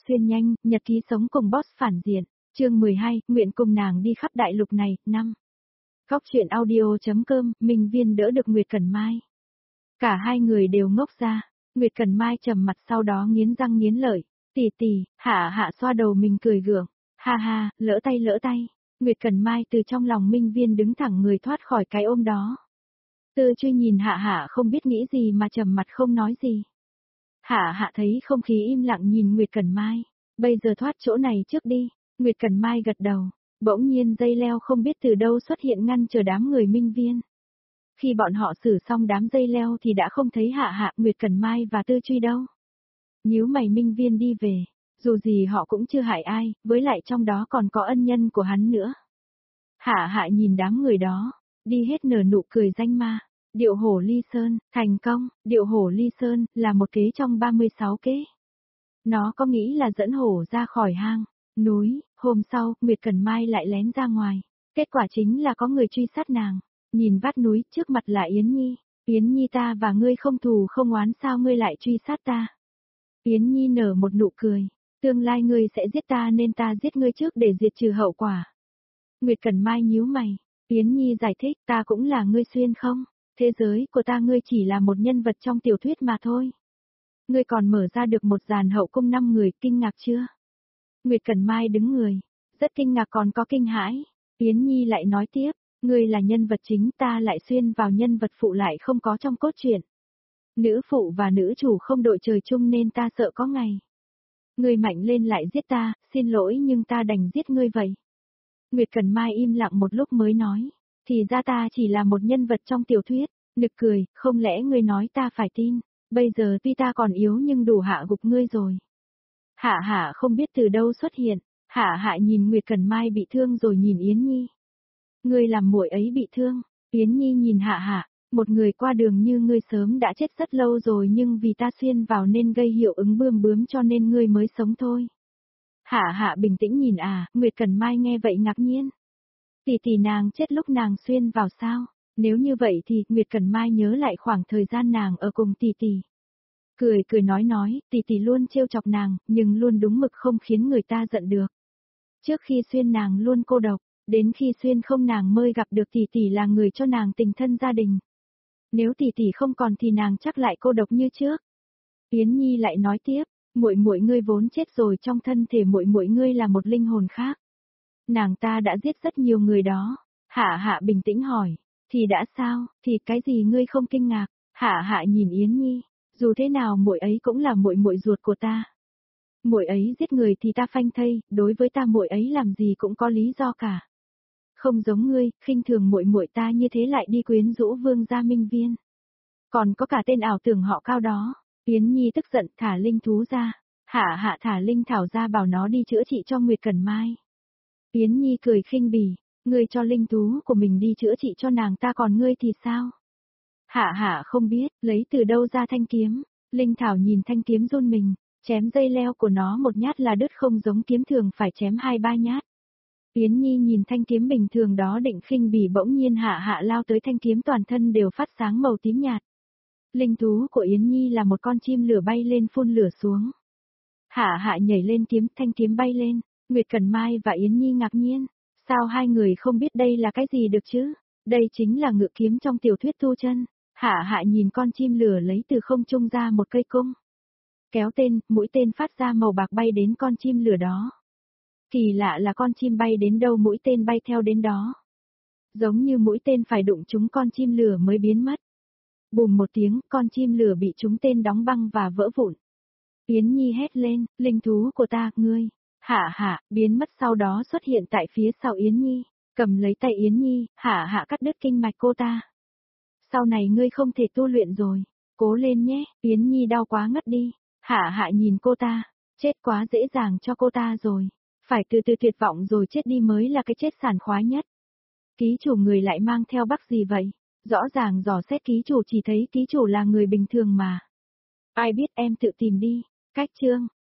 xuyên nhanh, nhật ký sống cùng boss phản diện. Chương 12, nguyện cùng nàng đi khắp đại lục này, 5. Góc truyện audio.com, Minh Viên đỡ được Nguyệt Cẩn Mai. Cả hai người đều ngốc ra, Nguyệt Cẩn Mai trầm mặt sau đó nghiến răng nghiến lợi. Tỷ tỷ, hạ xoa đầu mình cười gượng. Ha ha, lỡ tay. Nguyệt Cẩn Mai từ trong lòng Minh Viên đứng thẳng người thoát khỏi cái ôm đó. Tư Truy nhìn hạ không biết nghĩ gì mà trầm mặt không nói gì. Hạ thấy không khí im lặng nhìn Nguyệt Cẩn Mai. Bây giờ thoát chỗ này trước đi. Nguyệt Cẩn Mai gật đầu. Bỗng nhiên dây leo không biết từ đâu xuất hiện ngăn chờ đám người Minh Viên. Khi bọn họ xử xong đám dây leo thì đã không thấy Hạ, Nguyệt Cẩn Mai và Tư Truy đâu. Nhíu mày Minh Viên đi về. Dù gì họ cũng chưa hại ai, với lại trong đó còn có ân nhân của hắn nữa. Hạ nhìn đám người đó, đi hết nở nụ cười danh ma. Điệu hổ ly sơn, thành công, điệu hổ ly sơn là một kế trong 36 kế. Nó có nghĩ là dẫn hổ ra khỏi hang, núi, hôm sau, Nguyệt Cẩn Mai lại lén ra ngoài. Kết quả chính là có người truy sát nàng. Nhìn vách núi, trước mặt là Yến Nhi. Yến Nhi ta và ngươi không thù không oán sao ngươi lại truy sát ta. Yến Nhi nở một nụ cười. Tương lai ngươi sẽ giết ta nên ta giết ngươi trước để diệt trừ hậu quả. Nguyệt Cẩn Mai nhíu mày. Yến Nhi giải thích ta cũng là ngươi xuyên không? Thế giới của ta ngươi chỉ là một nhân vật trong tiểu thuyết mà thôi. Ngươi còn mở ra được một dàn hậu cung 5 người, kinh ngạc chưa? Nguyệt Cẩn Mai đứng người, rất kinh ngạc còn có kinh hãi. Yến Nhi lại nói tiếp, ngươi là nhân vật chính ta lại xuyên vào nhân vật phụ lại không có trong cốt truyện. Nữ phụ và nữ chủ không đội trời chung nên ta sợ có ngày. Ngươi mạnh lên lại giết ta, xin lỗi nhưng ta đành giết ngươi vậy. Nguyệt Cẩn Mai im lặng một lúc mới nói, thì ra ta chỉ là một nhân vật trong tiểu thuyết, nực cười, không lẽ ngươi nói ta phải tin, bây giờ tuy ta còn yếu nhưng đủ hạ gục ngươi rồi. Hạ không biết từ đâu xuất hiện, Hạ nhìn Nguyệt Cẩn Mai bị thương rồi nhìn Yến Nhi. Ngươi làm muội ấy bị thương, Yến Nhi nhìn Hạ, một người qua đường như ngươi sớm đã chết rất lâu rồi nhưng vì ta xuyên vào nên gây hiệu ứng bướm cho nên ngươi mới sống thôi. Hạ bình tĩnh nhìn Nguyệt Cẩn Mai nghe vậy ngạc nhiên. Tỷ nàng chết lúc nàng xuyên vào sao? Nếu như vậy thì Nguyệt Cẩn Mai nhớ lại khoảng thời gian nàng ở cùng tỷ. Cười nói, tỷ luôn trêu chọc nàng, nhưng luôn đúng mực không khiến người ta giận được. Trước khi xuyên nàng luôn cô độc, đến khi xuyên không nàng mới gặp được tỷ là người cho nàng tình thân gia đình. Nếu tỷ không còn thì nàng chắc lại cô độc như trước. Yến Nhi lại nói tiếp, muội ngươi vốn chết rồi trong thân thể muội ngươi là một linh hồn khác. Nàng ta đã giết rất nhiều người đó. Hạ bình tĩnh hỏi, thì đã sao, thì cái gì ngươi không kinh ngạc? Hạ nhìn Yến Nhi, dù thế nào muội ấy cũng là muội ruột của ta. Muội ấy giết người thì ta phanh thây, đối với ta muội ấy làm gì cũng có lý do cả. Không giống ngươi, khinh thường muội ta như thế lại đi quyến rũ vương gia Minh Viên. Còn có cả tên ảo tưởng họ Cao đó. Yến Nhi tức giận thả linh thú ra. Hạ thả linh thảo ra bảo nó đi chữa trị cho Nguyệt Cẩn Mai. Yến Nhi cười khinh bỉ, ngươi cho linh thú của mình đi chữa trị cho nàng ta còn ngươi thì sao? Hạ không biết, lấy từ đâu ra thanh kiếm. Linh thảo nhìn thanh kiếm run mình, chém dây leo của nó một nhát là đứt không giống kiếm thường phải chém 2-3 nhát. Yến Nhi nhìn thanh kiếm bình thường đó định khinh bỉ bỗng nhiên Hạ lao tới thanh kiếm toàn thân đều phát sáng màu tím nhạt. Linh thú của Yến Nhi là một con chim lửa bay lên phun lửa xuống. Hạ nhảy lên thanh kiếm bay lên, Nguyệt Cẩn Mai và Yến Nhi ngạc nhiên, sao hai người không biết đây là cái gì được chứ? Đây chính là ngự kiếm trong tiểu thuyết Thu Chân. Hạ nhìn con chim lửa lấy từ không trung ra một cây cung. Kéo tên, mũi tên phát ra màu bạc bay đến con chim lửa đó. Kỳ lạ là con chim bay đến đâu mũi tên bay theo đến đó. Giống như mũi tên phải đụng trúng con chim lửa mới biến mất. Bùm một tiếng, con chim lửa bị trúng tên đóng băng và vỡ vụn. Yến Nhi hét lên, linh thú của ta, ngươi. Hạ biến mất sau đó xuất hiện tại phía sau Yến Nhi, cầm lấy tay Yến Nhi, Hạ cắt đứt kinh mạch cô ta. Sau này ngươi không thể tu luyện rồi, cố lên nhé, Yến Nhi đau quá ngất đi. Hạ nhìn cô ta, chết quá dễ dàng cho cô ta rồi, phải từ từ tuyệt vọng rồi chết đi mới là cái chết sảng khoái nhất. Ký chủ người lại mang theo bắc gì vậy? Rõ ràng dò xét ký chủ chỉ thấy ký chủ là người bình thường mà. Ai biết em tự tìm đi. Cách chương